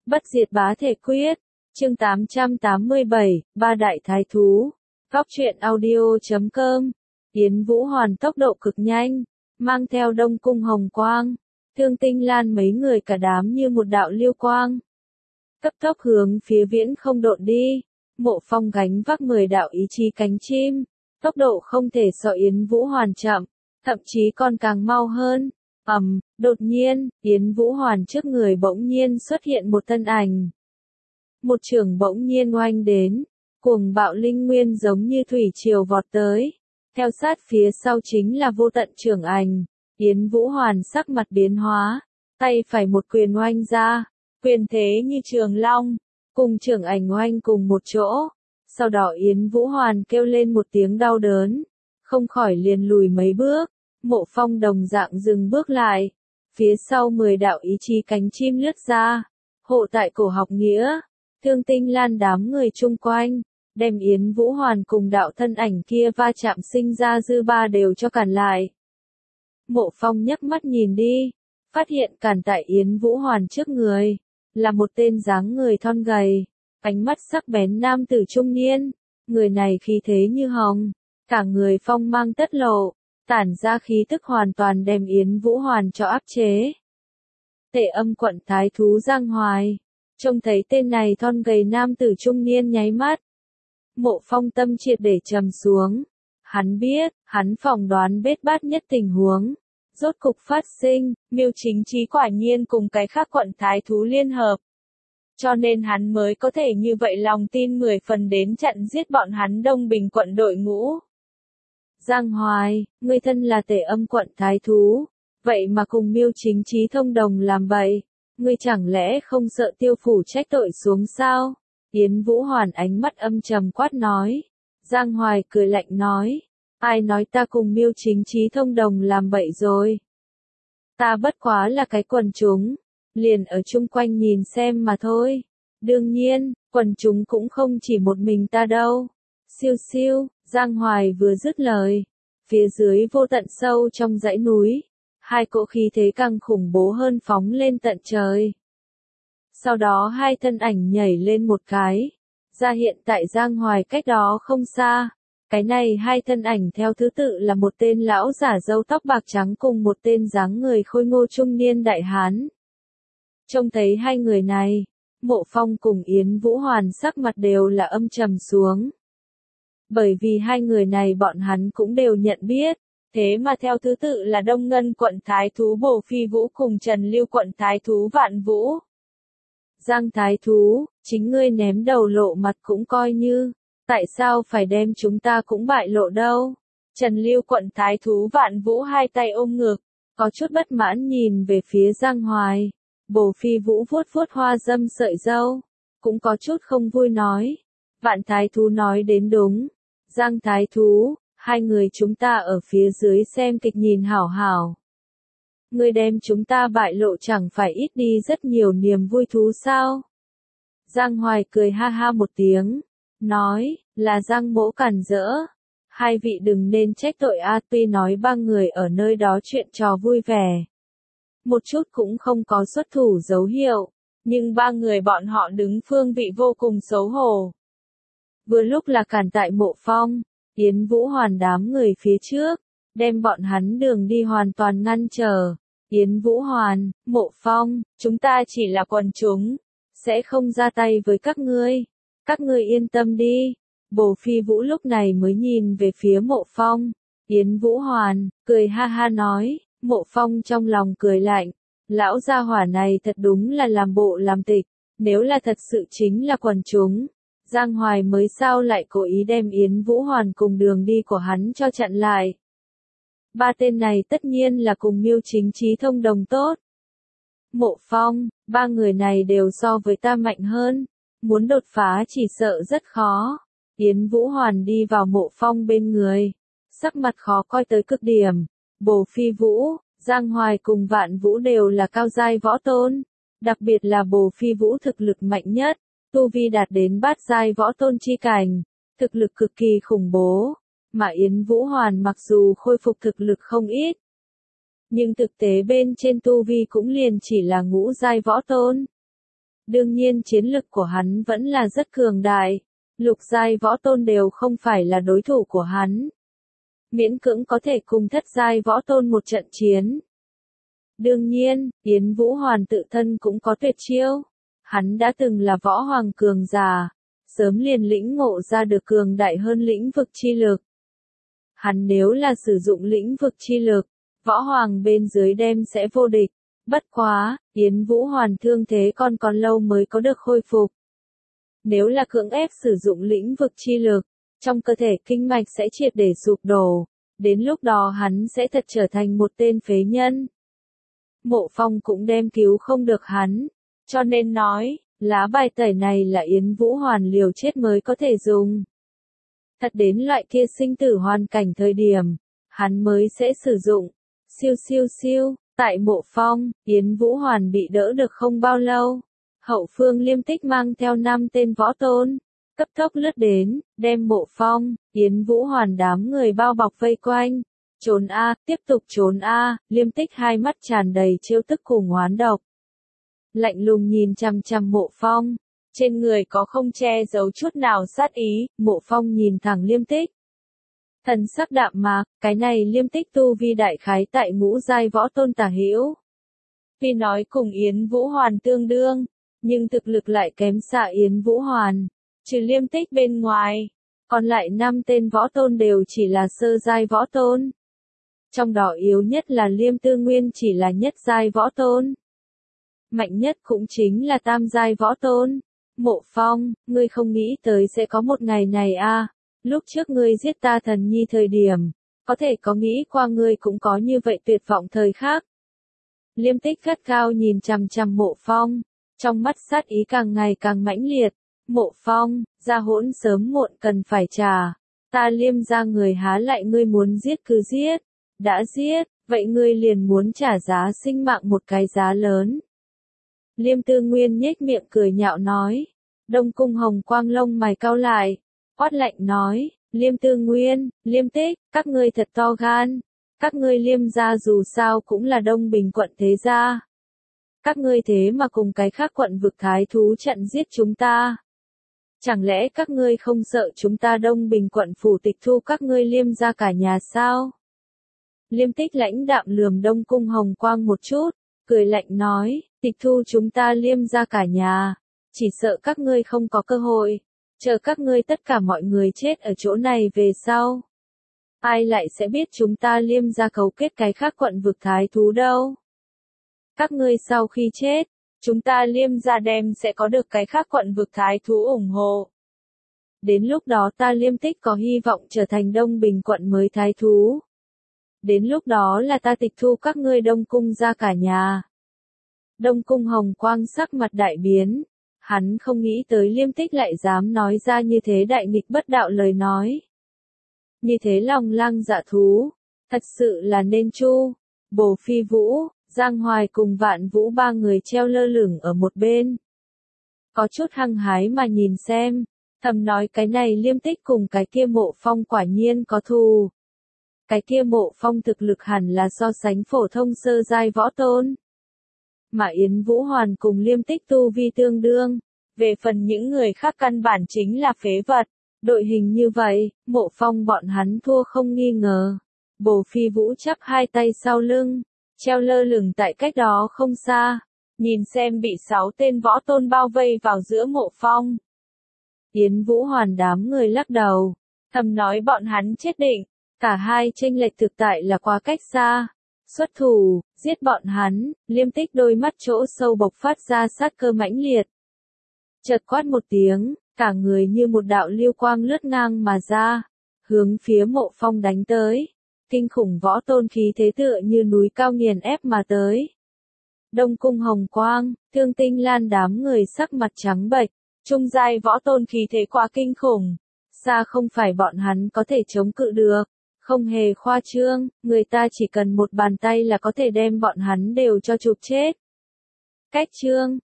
Bất diệt bá thể quyết, chương 887, ba đại thái thú, góc truyện audio.com, Yến Vũ Hoàn tốc độ cực nhanh, mang theo Đông Cung hồng quang, Thương Tinh Lan mấy người cả đám như một đạo lưu quang. Cấp tốc hướng phía viễn không độn đi, Mộ Phong gánh vác 10 đạo ý chí cánh chim, tốc độ không thể so Yến Vũ Hoàn chậm, thậm chí còn càng mau hơn. Đột nhiên, Yến Vũ Hoàn trước người bỗng nhiên xuất hiện một thân ảnh. Một chưởng bỗng nhiên oanh đến, cuồng bạo linh nguyên giống như thủy triều vọt tới. Theo sát phía sau chính là vô tận chưởng ảnh. Yến Vũ Hoàn sắc mặt biến hóa, tay phải một quyền oanh ra, quyền thế như trường long, cùng chưởng ảnh oanh cùng một chỗ. Sau đó Yến Vũ Hoàn kêu lên một tiếng đau đớn, không khỏi liền lùi mấy bước. Mộ Phong đồng dạng dừng bước lại, phía sau 10 đạo ý chí cánh chim lướt ra, hộ tại cổ học nghĩa, Thương Tinh Lan đám người chung quanh, đem Yến Vũ Hoàn cùng đạo thân ảnh kia va chạm sinh ra dư ba đều cho cản lại. Mộ Phong nhấc mắt nhìn đi, phát hiện cản tại Yến Vũ Hoàn trước người, là một tên dáng người thon gầy, ánh mắt sắc bén nam tử trung niên, người này khí thế như hồng, cả người phong mang tất lộ. Tản ra khí tức hoàn toàn đem Yến Vũ Hoàn cho áp chế. Tệ Âm quận thái thú Giang Hoài, trông thấy tên này thon gầy nam tử trung niên nháy mắt. Mộ Phong tâm triệt để trầm xuống. Hắn biết, hắn phỏng đoán bết bát nhất tình huống. Rốt cục phát sinh, Mưu Chính Chí quả nhiên cùng cái khác quận thái thú liên hợp. Cho nên hắn mới có thể như vậy lòng tin 10 phần đến chặn giết bọn hắn Đông Bình quận đội ngũ. Giang Hoài, ngươi thân là Tệ Âm quận thái thú, vậy mà cùng Mưu Chính Chí thông đồng làm vậy, ngươi chẳng lẽ không sợ Tiêu phủ trách tội xuống sao? Yến Vũ Hoàn ánh mắt âm trầm quát nói. Giang Hoài cười lạnh nói, ai nói ta cùng Mưu Chính Chí thông đồng làm vậy rồi? Ta bất quá là cái quần chúng, liền ở chung quanh nhìn xem mà thôi. Đương nhiên, quần chúng cũng không chỉ một mình ta đâu. Siêu siêu, Giang Hoài vừa dứt lời, phía dưới vô tận sâu trong dãy núi, hai cỗ khí thế càng khủng bố hơn phóng lên tận trời. Sau đó hai thân ảnh nhảy lên một cái, ra hiện tại Giang Hoài cách đó không xa. Cái này hai thân ảnh theo thứ tự là một tên lão giả râu tóc bạc trắng cùng một tên dáng người khôi ngô trung niên đại hán. Trông thấy hai người này, Mộ Phong cùng Yến Vũ Hoàn sắc mặt đều là âm trầm xuống. Bởi vì hai người này bọn hắn cũng đều nhận biết, thế mà theo thứ tự là Đông Ngân quận thái thú Bồ Phi Vũ cùng Trần Lưu quận thái thú Vạn Vũ. Giang thái thú, chính ngươi ném đầu lộ mặt cũng coi như, tại sao phải đem chúng ta cũng bại lộ đâu? Trần Lưu quận thái thú Vạn Vũ hai tay ôm ngực, có chút bất mãn nhìn về phía Giang Hoài. Bồ Phi Vũ vuốt vuốt hoa dâm sợi râu, cũng có chút không vui nói. Vạn thái thú nói đến đúng. Giang thái thú, hai người chúng ta ở phía dưới xem kịch nhìn hảo hảo. Ngươi đem chúng ta bại lộ chẳng phải ít đi rất nhiều niềm vui thú sao? Giang Hoài cười ha ha một tiếng, nói, là Giang mỗ cản rỡ. Hai vị đừng nên trách tội a, tuy nói ba người ở nơi đó chuyện trò vui vẻ. Một chút cũng không có xuất thủ dấu hiệu, nhưng ba người bọn họ đứng phương vị vô cùng xấu hổ. Vừa lúc là cản tại Mộ Phong, Yến Vũ Hoàn đám người phía trước, đem bọn hắn đường đi hoàn toàn ngăn trở. Yến Vũ Hoàn, Mộ Phong, chúng ta chỉ là quần chúng, sẽ không ra tay với các ngươi yên tâm đi. Bồ Phi Vũ lúc này mới nhìn về phía Mộ Phong, Yến Vũ Hoàn, cười ha ha nói. Mộ Phong trong lòng cười lạnh, lão gia hỏa này thật đúng là làm bộ làm tịch, nếu là thật sự chính là quần chúng. Giang Hoài mới sao lại cố ý đem Yến Vũ Hoàn cùng đường đi của hắn cho chặn lại. Ba tên này tất nhiên là cùng Mưu Chính Chí thông đồng tốt. Mộ Phong, ba người này đều so với ta mạnh hơn, muốn đột phá chỉ sợ rất khó. Yến Vũ Hoàn đi vào Mộ Phong bên người, sắc mặt khó coi tới cực điểm. Bồ Phi Vũ, Giang Hoài cùng Vạn Vũ đều là cao giai võ tôn, đặc biệt là Bồ Phi Vũ thực lực mạnh nhất. Tu vi đạt đến bát giai võ tôn chi cảnh, thực lực cực kỳ khủng bố, mà Yến Vũ Hoàn mặc dù khôi phục thực lực không ít, nhưng thực tế bên trên tu vi cũng liền chỉ là ngũ giai võ tôn. Đương nhiên chiến lực của hắn vẫn là rất cường đại, lục giai võ tôn đều không phải là đối thủ của hắn. Miễn cưỡng có thể cùng thất giai võ tôn một trận chiến. Đương nhiên, Yến Vũ Hoàn tự thân cũng có tuyệt chiêu. Hắn đã từng là võ hoàng cường giả, sớm liền lĩnh ngộ ra được cường đại hơn lĩnh vực chi lực. Hắn nếu là sử dụng lĩnh vực chi lực, võ hoàng bên dưới đem sẽ vô địch. Bất quá, Yến Vũ Hoàn thương thế còn lâu mới có được khôi phục. Nếu là cưỡng ép sử dụng lĩnh vực chi lực, trong cơ thể kinh mạch sẽ triệt để sụp đổ, đến lúc đó hắn sẽ thật trở thành một tên phế nhân. Mộ Phong cũng đem cứu không được hắn, cho nên nói, lá bài tẩy này là Yến Vũ Hoàn liều chết mới có thể dùng. Thật đến loại kia sinh tử hoàn cảnh thời điểm, hắn mới sẽ sử dụng. Siêu siêu siêu, tại Mộ Phong, Yến Vũ Hoàn bị đỡ được không bao lâu. Hậu phương Liêm Tích mang theo 5 tên võ tôn, cấp tốc lướt đến, đem Mộ Phong, Yến Vũ Hoàn đám người bao bọc vây quanh. Trốn a, tiếp tục trốn a, Liêm Tích hai mắt tràn đầy trêu tức cùng oán độc. Lạnh lùng nhìn chằm chằm Mộ Phong, trên người có không che giấu chút nào sát ý, Mộ Phong nhìn thẳng Liêm Tích. Thần sắc đạm mạc, cái này Liêm Tích tu vi đại khái tại ngũ giai võ tôn tả hữu. Tuy nói cùng Yến Vũ Hoàn tương đương, nhưng thực lực lại kém xa Yến Vũ Hoàn, trừ Liêm Tích bên ngoài, còn lại 5 tên võ tôn đều chỉ là sơ giai võ tôn. Trong đó yếu nhất là Liêm Tư Nguyên chỉ là nhất giai võ tôn. Mạnh nhất cũng chính là tam giai võ tôn. Mộ Phong, ngươi không nghĩ tới sẽ có một ngày này a? Lúc trước ngươi giết ta thần nhi thời điểm, có thể có nghĩ qua ngươi cũng có như vậy tuyệt vọng thời khắc. Liêm Tích gắt gao nhìn chằm chằm Mộ Phong, trong mắt sát ý càng ngày càng mãnh liệt. Mộ Phong, ra hỗn sớm muộn cần phải trả. Ta Liêm ra người há lại ngươi muốn giết cứ giết. Đã giết, vậy ngươi liền muốn trả giá sinh mạng một cái giá lớn. Liêm Tư Nguyên nhếch miệng cười nhạo nói. Đông Cung Hồng Quang lông mày cau lại, quát lạnh nói, Liêm Tư Nguyên, Liêm Tích, các ngươi thật to gan. Các ngươi Liêm gia dù sao cũng là Đông Bình quận thế gia. Các ngươi thế mà cùng cái khác quận vực thái thú trận giết chúng ta. Chẳng lẽ các ngươi không sợ chúng ta Đông Bình quận phủ tịch thu các ngươi Liêm gia cả nhà sao? Liêm Tích lãnh đạm lườm Đông Cung Hồng Quang một chút, cười lạnh nói, tịch thu chúng ta Liêm gia cả nhà, chỉ sợ các ngươi không có cơ hội, chờ các ngươi tất cả mọi người chết ở chỗ này về sau. Ai lại sẽ biết chúng ta Liêm gia cấu kết cái khác quận vực thái thú đâu? Các ngươi sau khi chết, chúng ta Liêm gia đem sẽ có được cái khác quận vực thái thú ủng hộ. Đến lúc đó ta Liêm Tích có hy vọng trở thành Đông Bình quận mới thái thú. Đến lúc đó là ta tịch thu các ngươi Đông Cung ra cả nhà. Đông Cung Hồng Quang sắc mặt đại biến. Hắn không nghĩ tới Liêm Tích lại dám nói ra như thế đại nghịch bất đạo lời nói. Như thế lòng lang dạ thú. Thật sự là nên chu. Bồ Phi Vũ, Giang Hoài cùng Vạn Vũ ba người treo lơ lửng ở một bên. Có chút hăng hái mà nhìn xem. Thầm nói cái này Liêm Tích cùng cái kia Mộ Phong quả nhiên có thù. Cái kia Mộ Phong thực lực hẳn là so sánh phổ thông sơ giai võ tôn. Mà Yến Vũ Hoàn cùng Liêm Tích tu vi tương đương. Về phần những người khác căn bản chính là phế vật. Đội hình như vậy, Mộ Phong bọn hắn thua không nghi ngờ. Bồ Phi Vũ chắp hai tay sau lưng, treo lơ lửng tại cách đó không xa. Nhìn xem bị 6 tên võ tôn bao vây vào giữa Mộ Phong. Yến Vũ Hoàn đám người lắc đầu. Thầm nói bọn hắn chết định. Cả hai chênh lệch thực tại là quá cách xa. Xuất thủ, giết bọn hắn, Liêm Tích đôi mắt chỗ sâu bộc phát ra sát cơ mãnh liệt. Chợt quát một tiếng, cả người như một đạo lưu quang lướt ngang mà ra, hướng phía Mộ Phong đánh tới. Kinh khủng võ tôn khí thế tựa như núi cao nghiền ép mà tới. Đông Cung Hồng Quang, Thương Tinh Lan đám người sắc mặt trắng bệch, trung giai võ tôn khí thế quá kinh khủng, xa không phải bọn hắn có thể chống cự được. Không hề khoa trương, người ta chỉ cần một bàn tay là có thể đem bọn hắn đều cho chụp chết. Cách chương